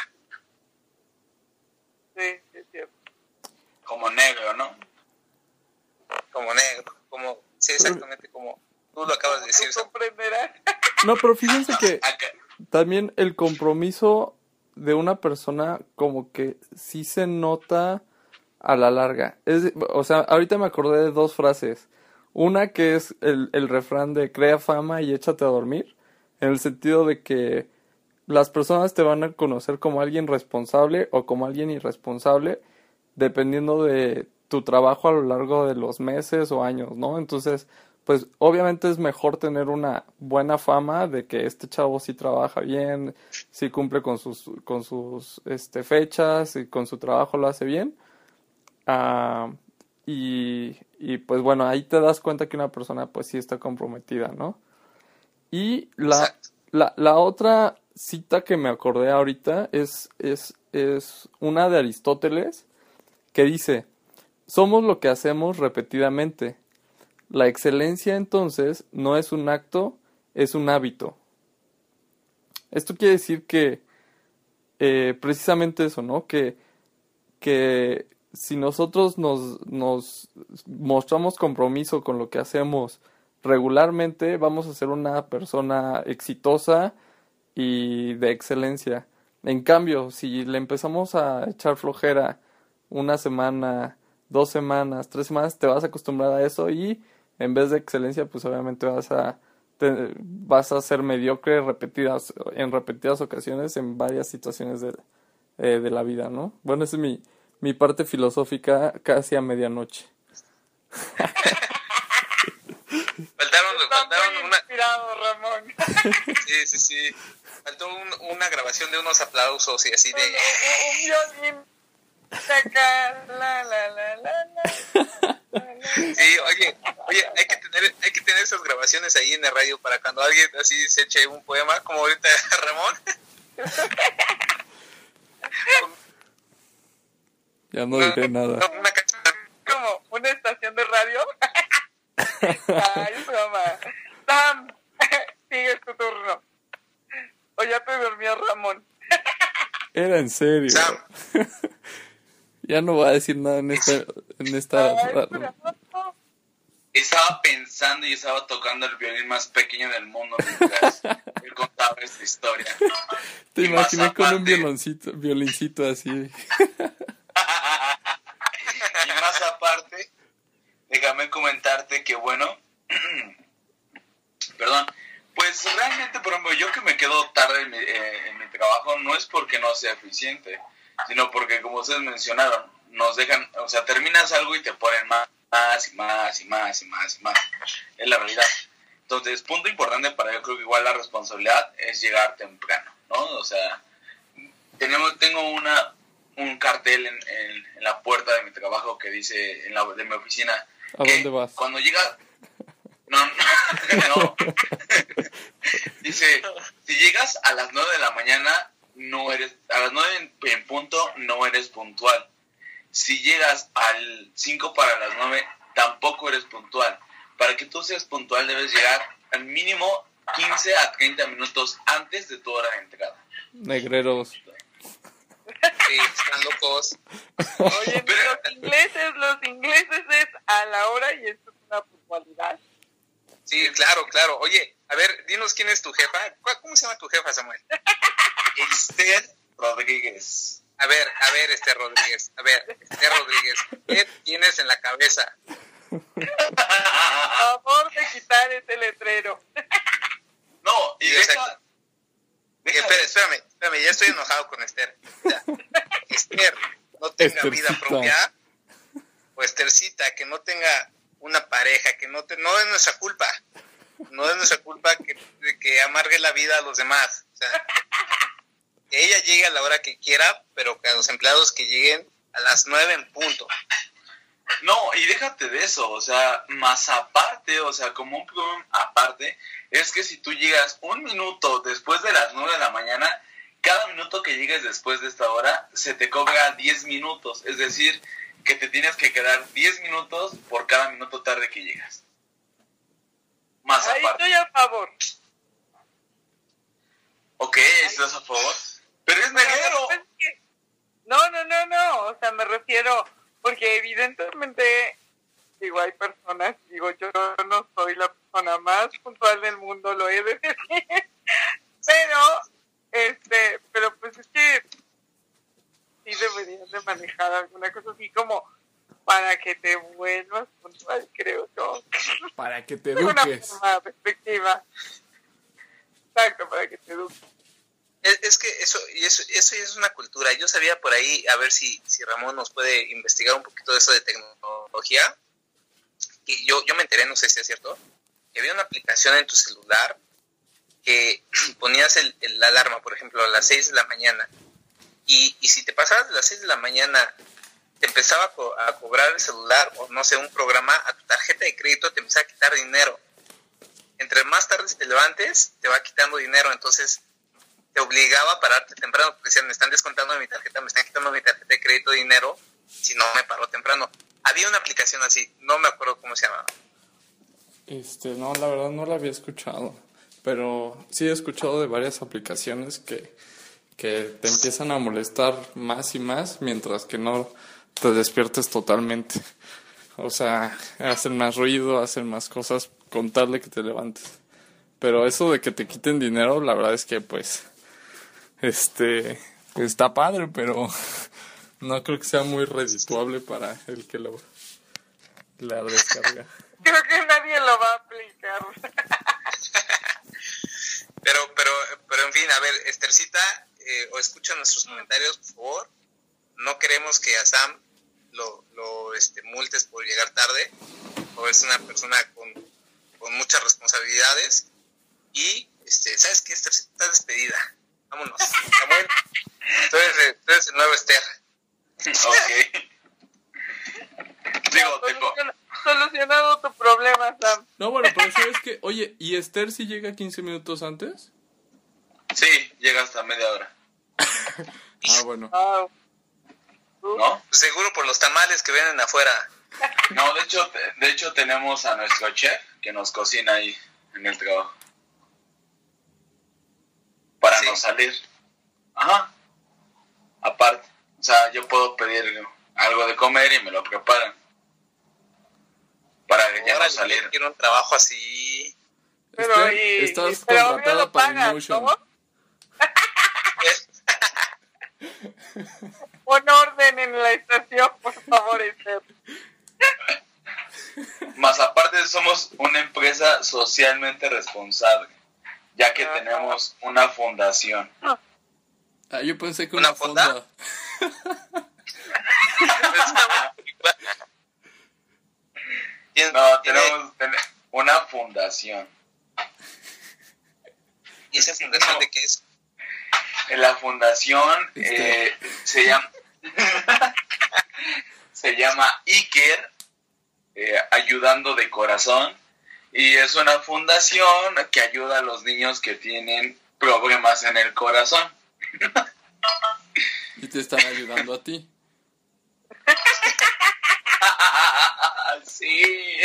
[SPEAKER 2] Sí, es cierto.
[SPEAKER 1] Como negro, ¿no?
[SPEAKER 6] Como negro, sí, exactamente como tú lo acabas de decir.
[SPEAKER 2] Tú comprenderás.
[SPEAKER 3] No, pero fíjense que
[SPEAKER 1] Acá.
[SPEAKER 3] también el compromiso de una persona como que sí se nota a la larga. O sea, ahorita me acordé de dos frases. Una que es el refrán de crea fama y échate a dormir, en el sentido de que las personas te van a conocer como alguien responsable o como alguien irresponsable, dependiendo de tu trabajo a lo largo de los meses o años, ¿no? Entonces, pues obviamente es mejor tener una buena fama de que este chavo sí trabaja bien, sí cumple con sus fechas y con su trabajo lo hace bien. Y pues bueno, ahí te das cuenta que una persona pues sí está comprometida, ¿no? Y la otra cita que me acordé ahorita es una de Aristóteles que dice: somos lo que hacemos repetidamente. La excelencia entonces no es un acto, es un hábito. Esto quiere decir que precisamente eso, ¿no? Que si nosotros nos mostramos compromiso con lo que hacemos regularmente, vamos a ser una persona exitosa y de excelencia. En cambio, si le empezamos a echar flojera una semana, 2 semanas, 3 semanas, te vas a acostumbrar a eso y en vez de excelencia, pues obviamente vas a ser mediocre en repetidas ocasiones en varias situaciones de la vida, ¿no? Bueno, esa es mi parte filosófica casi a medianoche.
[SPEAKER 6] Faltaron
[SPEAKER 2] muy
[SPEAKER 6] una...
[SPEAKER 2] inspirado, Ramón.
[SPEAKER 6] Sí. Faltó una grabación de unos aplausos y así de...
[SPEAKER 2] Un violín. Saca, la.
[SPEAKER 6] Sí, oye, hay que tener esas grabaciones ahí en la radio para cuando alguien así se eche un poema, como ahorita Ramón.
[SPEAKER 3] Ya no diré nada.
[SPEAKER 6] Una canción.
[SPEAKER 2] Como una estación de radio. Ay, broma. Sam, sigue tu turno. O ya te durmió Ramón.
[SPEAKER 3] Era en serio.
[SPEAKER 6] Sam.
[SPEAKER 3] Ya no voy a decir nada en esta
[SPEAKER 2] Ay, bravo.
[SPEAKER 1] Estaba pensando y estaba tocando el violín más pequeño del mundo mientras él contaba esta historia.
[SPEAKER 3] Te
[SPEAKER 1] Y más
[SPEAKER 3] imaginé con un
[SPEAKER 1] aparte-
[SPEAKER 3] violincito así.
[SPEAKER 1] Y más aparte, déjame comentarte que bueno, perdón, pues realmente, por ejemplo, yo que me quedo tarde en mi trabajo no es porque no sea eficiente, sino porque, como ustedes mencionaron, nos dejan, o sea, terminas algo y te ponen más y más. Es la realidad. Entonces, punto importante para yo creo que igual la responsabilidad es llegar temprano, ¿no? O sea, tengo un cartel en la puerta de mi trabajo que dice, de mi oficina,
[SPEAKER 3] ¿A
[SPEAKER 1] que
[SPEAKER 3] dónde vas?
[SPEAKER 1] cuando llega... No. Dice, si llegas a las 9 de la mañana, a las 9 en punto, no eres puntual. Si llegas al 5 para las 9, tampoco eres puntual. Para que tú seas puntual debes llegar al mínimo 15 a 30 minutos antes de tu hora de entrada.
[SPEAKER 3] Negreros.
[SPEAKER 6] Sí, están locos.
[SPEAKER 2] Oye,
[SPEAKER 1] Pero-
[SPEAKER 2] los ingleses es a la hora y esto es una puntualidad.
[SPEAKER 6] Sí, claro. Oye, a ver, dinos quién es tu jefa. ¿Cómo se llama tu jefa, Samuel?
[SPEAKER 1] Esther Rodríguez.
[SPEAKER 6] A ver, Esther Rodríguez. ¿Qué tienes en la cabeza?
[SPEAKER 2] Por favor de quitar ese letrero.
[SPEAKER 1] No, y
[SPEAKER 6] Sí,
[SPEAKER 1] deja...
[SPEAKER 6] exacto. Espérame, ya estoy enojado con Esther. O sea, Esther no tenga vida
[SPEAKER 3] Esthercita.
[SPEAKER 6] propia, o Esthercita, que no tenga una pareja, que no es nuestra culpa. No es nuestra culpa que amargue la vida a los demás. O sea, que ella llegue a la hora que quiera, pero que a los empleados que lleguen a las 9 en punto.
[SPEAKER 1] No, y déjate de eso, o sea, más aparte, o sea, como un problema aparte, es que si tú llegas un minuto después de las 9 de la mañana, cada minuto que llegues después de esta hora, se te cobra 10 minutos, es decir, que te tienes que quedar 10 minutos por cada minuto tarde que llegas. Más
[SPEAKER 2] Ahí
[SPEAKER 1] aparte.
[SPEAKER 2] estoy a favor.
[SPEAKER 1] Ok, ¿estás a favor? Pero es
[SPEAKER 2] Pero
[SPEAKER 1] neguero.
[SPEAKER 2] pues, que- No, o sea, me refiero, porque evidentemente, digo, hay personas, digo, yo no soy la persona más puntual del mundo, lo he de decir, pero pues es que sí deberías de manejar alguna cosa así como para que te vuelvas puntual, creo yo.
[SPEAKER 3] Para que te
[SPEAKER 2] De una
[SPEAKER 3] eduques.
[SPEAKER 2] forma perspectiva. Exacto, para que te eduques.
[SPEAKER 6] Es que eso ya es una cultura. Yo sabía por ahí, a ver si Ramón nos puede investigar un poquito de eso de tecnología. Y yo me enteré, no sé si es cierto, que había una aplicación en tu celular que ponías la alarma, por ejemplo, a las 6 de la mañana. Y si te pasabas de las 6 de la mañana, te empezaba a cobrar el celular, o no sé, un programa, a tu tarjeta de crédito te empezaba a quitar dinero. Entre más tarde te levantes, te va quitando dinero. Entonces te obligaba a pararte temprano, porque decían, me están descontando de mi tarjeta, me están quitando mi tarjeta de crédito dinero, si no me paro temprano. Había una aplicación así, no me acuerdo cómo se llamaba.
[SPEAKER 3] No, la verdad no la había escuchado, pero sí he escuchado de varias aplicaciones que te empiezan a molestar más y más mientras que no te despiertes totalmente. O sea, hacen más ruido, hacen más cosas con tal de que te levantes. Pero eso de que te quiten dinero, la verdad es que pues está padre, pero no creo que sea muy redituable para el que la descarga.
[SPEAKER 2] Creo que nadie lo va a aplicar.
[SPEAKER 6] Pero en fin, a ver, Esthercita, o escucha nuestros comentarios, por favor. No queremos que a Sam lo multes por llegar tarde, o es una persona con muchas responsabilidades. Y, ¿sabes qué? Estás despedida. Vámonos. Samuel, tú eres el nuevo Esther.
[SPEAKER 1] Ok. Digo,
[SPEAKER 2] Solucionado tu problema, Sam.
[SPEAKER 3] No, bueno, pero ¿sabes qué? Oye, ¿y Esther sí llega 15 minutos antes?
[SPEAKER 1] sí, llega hasta media hora.
[SPEAKER 3] Ah, bueno.
[SPEAKER 2] Wow.
[SPEAKER 1] ¿No?
[SPEAKER 6] Seguro por los tamales que vienen afuera.
[SPEAKER 1] No, de hecho tenemos a nuestro chef que nos cocina ahí en el trabajo. Para
[SPEAKER 6] Sí.
[SPEAKER 1] no salir. Ajá. Aparte. O sea, yo puedo pedir algo de comer y me lo preparan. Para ya no
[SPEAKER 6] Órale,
[SPEAKER 1] salir.
[SPEAKER 6] yo quiero un trabajo así.
[SPEAKER 2] Pero,
[SPEAKER 3] Esther, estás
[SPEAKER 2] pero obvio
[SPEAKER 3] contratada
[SPEAKER 2] lo
[SPEAKER 3] para
[SPEAKER 2] pagas,
[SPEAKER 3] Emotion.
[SPEAKER 2] ¿no? Pon orden en la estación, por favor, Esther.
[SPEAKER 1] Más aparte somos una empresa socialmente responsable, ya que tenemos una fundación.
[SPEAKER 3] Ah, yo pensé que
[SPEAKER 6] ¿Una
[SPEAKER 3] una
[SPEAKER 6] fonda?
[SPEAKER 3] fonda.
[SPEAKER 1] No, tenemos una fundación.
[SPEAKER 6] ¿Y esa fundación
[SPEAKER 1] No.
[SPEAKER 6] de qué es?
[SPEAKER 1] La fundación se llama Iker, Ayudando de Corazón, y es una fundación que ayuda a los niños que tienen problemas en el corazón.
[SPEAKER 3] Y te están ayudando a ti.
[SPEAKER 1] Sí.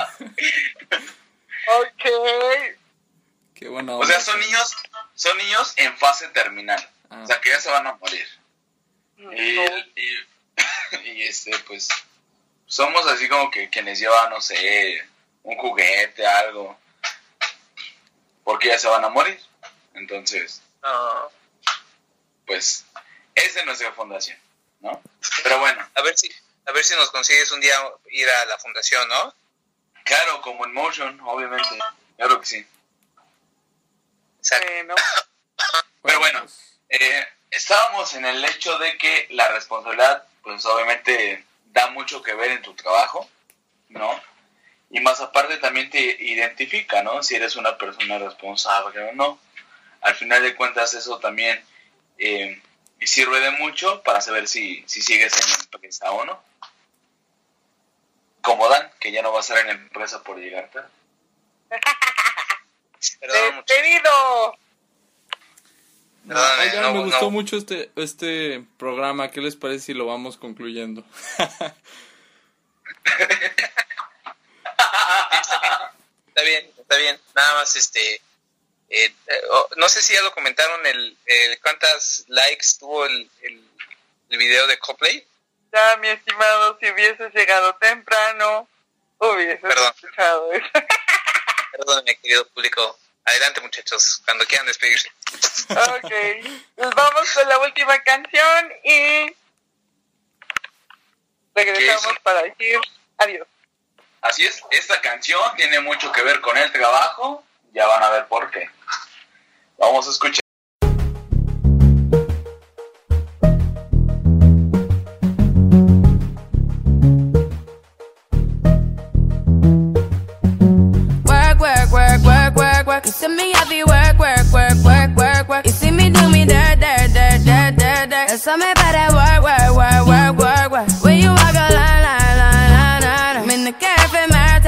[SPEAKER 2] Ok.
[SPEAKER 3] Qué buena
[SPEAKER 1] O
[SPEAKER 3] onda.
[SPEAKER 1] sea, son niños en fase terminal.
[SPEAKER 3] Ah.
[SPEAKER 1] O sea, que ya se van a morir.
[SPEAKER 2] No.
[SPEAKER 1] Y pues somos así como que quienes llevan, no sé, un juguete, algo, porque ya se van a morir. Entonces,
[SPEAKER 6] No.
[SPEAKER 1] pues esa es nuestra fundación, ¿no? Pero bueno,
[SPEAKER 6] A ver si nos consigues un día ir a la fundación, ¿no?
[SPEAKER 1] claro, como en Motion, obviamente, claro que sí.
[SPEAKER 6] Exacto.
[SPEAKER 2] Bueno,
[SPEAKER 1] Pero bueno,
[SPEAKER 3] pues,
[SPEAKER 1] estábamos en el hecho de que la responsabilidad, pues obviamente da mucho que ver en tu trabajo, ¿no? Y más aparte también te identifica, ¿no? Si eres una persona responsable o no. Al final de cuentas eso también sirve de mucho para saber si sigues en la empresa o no. Como Dan, que ya no va a estar en la empresa por llegar tarde.
[SPEAKER 6] Perdón, mucho.
[SPEAKER 2] despedido.
[SPEAKER 6] Perdóname,
[SPEAKER 3] oigan,
[SPEAKER 6] no,
[SPEAKER 3] me gustó
[SPEAKER 6] no.
[SPEAKER 3] mucho este programa. ¿Qué les parece si lo vamos concluyendo?
[SPEAKER 6] Está bien. Nada más, no sé si ya lo comentaron, cuántas likes tuvo el video de Coldplay.
[SPEAKER 2] Ya, mi estimado, si hubieses llegado temprano, hubieses
[SPEAKER 6] Perdón.
[SPEAKER 2] escuchado eso.
[SPEAKER 6] Perdón, mi querido público. Adelante, muchachos, cuando quieran despedirse.
[SPEAKER 2] Ok, nos vamos con la última canción y regresamos para decir adiós.
[SPEAKER 1] Así es, esta canción tiene mucho que ver con el trabajo, ya van a ver por qué. Vamos a escuchar.
[SPEAKER 8] Work. You see me happy work. You see me do me dirt. So me better work. When you walk a line. I'm in the cafe,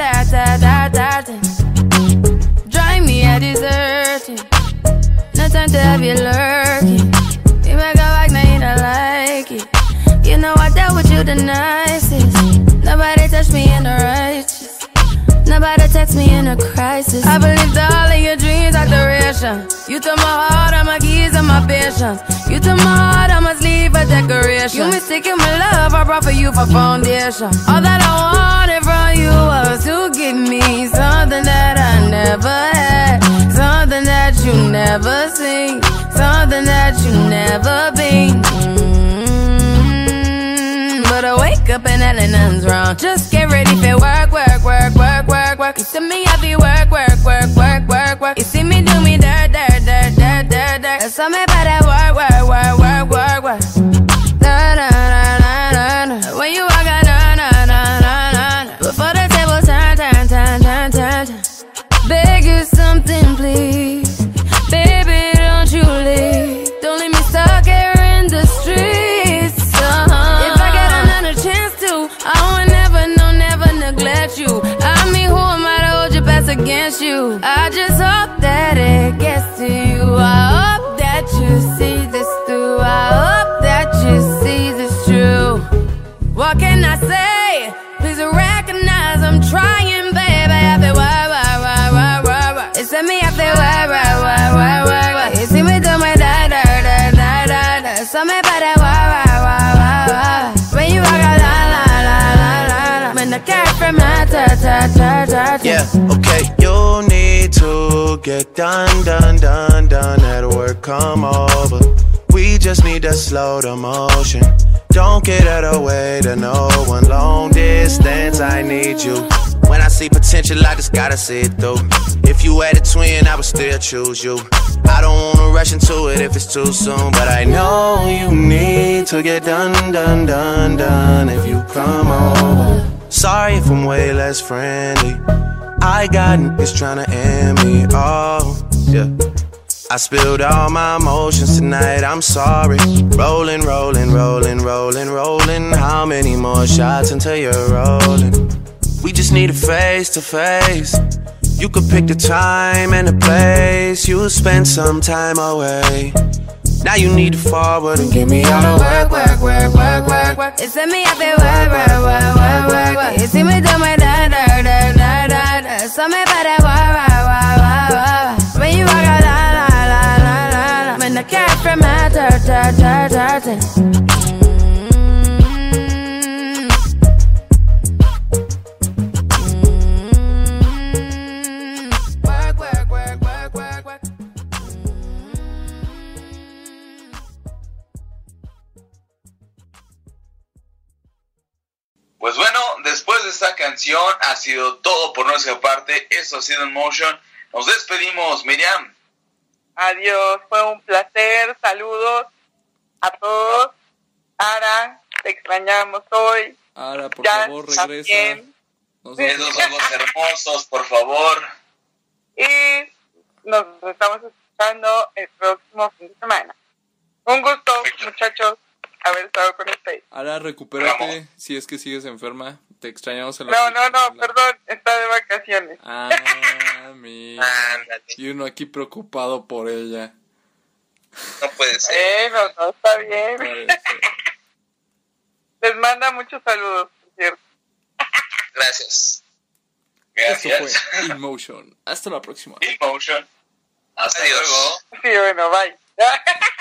[SPEAKER 8] drive me a deserted. No time to have you lurking. You make a like, now you don't like it. You know I dealt with you the nicest. Nobody touched me in the righteous. Nobody text me in a crisis. I believed all of your dreams are duration. You took my heart, all my keys, and my patience. You took my heart, I must leave a decoration. You mistaken my love, I brought for you for foundation. All that I wanted from you was to give me something that I never had, something that you never seen, something that you never been. But I wake up and hell nothing's wrong. Just get ready for work. You see me happy work. You see me do me dirt. So me better work. Da. miss you. I just hope that it gets to you. I hope that you see this through. I hope that you see this true. What can I say? Please recognize I'm trying, baby. I feel why. It's me, I feel why. You see me do my da. So me better why. When you walk out, la. When the cat from my ta.
[SPEAKER 4] Yeah, okay, you need to get done. That work come over. We just need to slow the motion. Don't get out of the way to no one. Long distance, I need you. When I see potential, I just gotta see it through. If you had a twin, I would still choose you. I don't wanna rush into it if it's too soon, but I know you need to get done. If you come over. Sorry if I'm way less friendly. I got niggas tryna end me. Oh, yeah. I spilled all my emotions tonight, I'm sorry. Rolling. How many more shots until you're rolling? We just need a face to face. You could pick the time and the place. You'll spend some time away. Now you need to forward and give me all the work.
[SPEAKER 8] It's me, I feel work. You see me do my da. So me better why. When you walk out, la. When the cat from my ta.
[SPEAKER 1] Pues bueno, después de esta canción ha sido todo por nuestra parte. Esto ha sido En Motion. Nos despedimos, Miriam.
[SPEAKER 2] Adiós, fue un placer. Saludos a todos. Ara, te extrañamos hoy.
[SPEAKER 3] Ara, por
[SPEAKER 2] Ya
[SPEAKER 3] favor,
[SPEAKER 2] está
[SPEAKER 3] regresa.
[SPEAKER 2] bien.
[SPEAKER 1] Esos ojos hermosos, por favor.
[SPEAKER 2] Y nos estamos escuchando el próximo fin de semana. Un gusto, muchachos, haber estado con ustedes.
[SPEAKER 3] Ara, recupérate.
[SPEAKER 1] Vamos.
[SPEAKER 3] Si es que sigues enferma. Te extrañamos en
[SPEAKER 2] No, perdón, está de vacaciones.
[SPEAKER 3] Ah, mira.
[SPEAKER 6] Ándale.
[SPEAKER 3] Y uno aquí preocupado por ella.
[SPEAKER 6] No puede ser.
[SPEAKER 2] No, está bien.
[SPEAKER 3] Parece.
[SPEAKER 2] Les manda muchos saludos, por cierto.
[SPEAKER 6] Gracias.
[SPEAKER 3] Eso
[SPEAKER 1] Gracias.
[SPEAKER 3] fue In Motion. Hasta la próxima.
[SPEAKER 1] In Motion. Hasta
[SPEAKER 6] Adiós.
[SPEAKER 1] luego.
[SPEAKER 2] Sí, bueno, bye.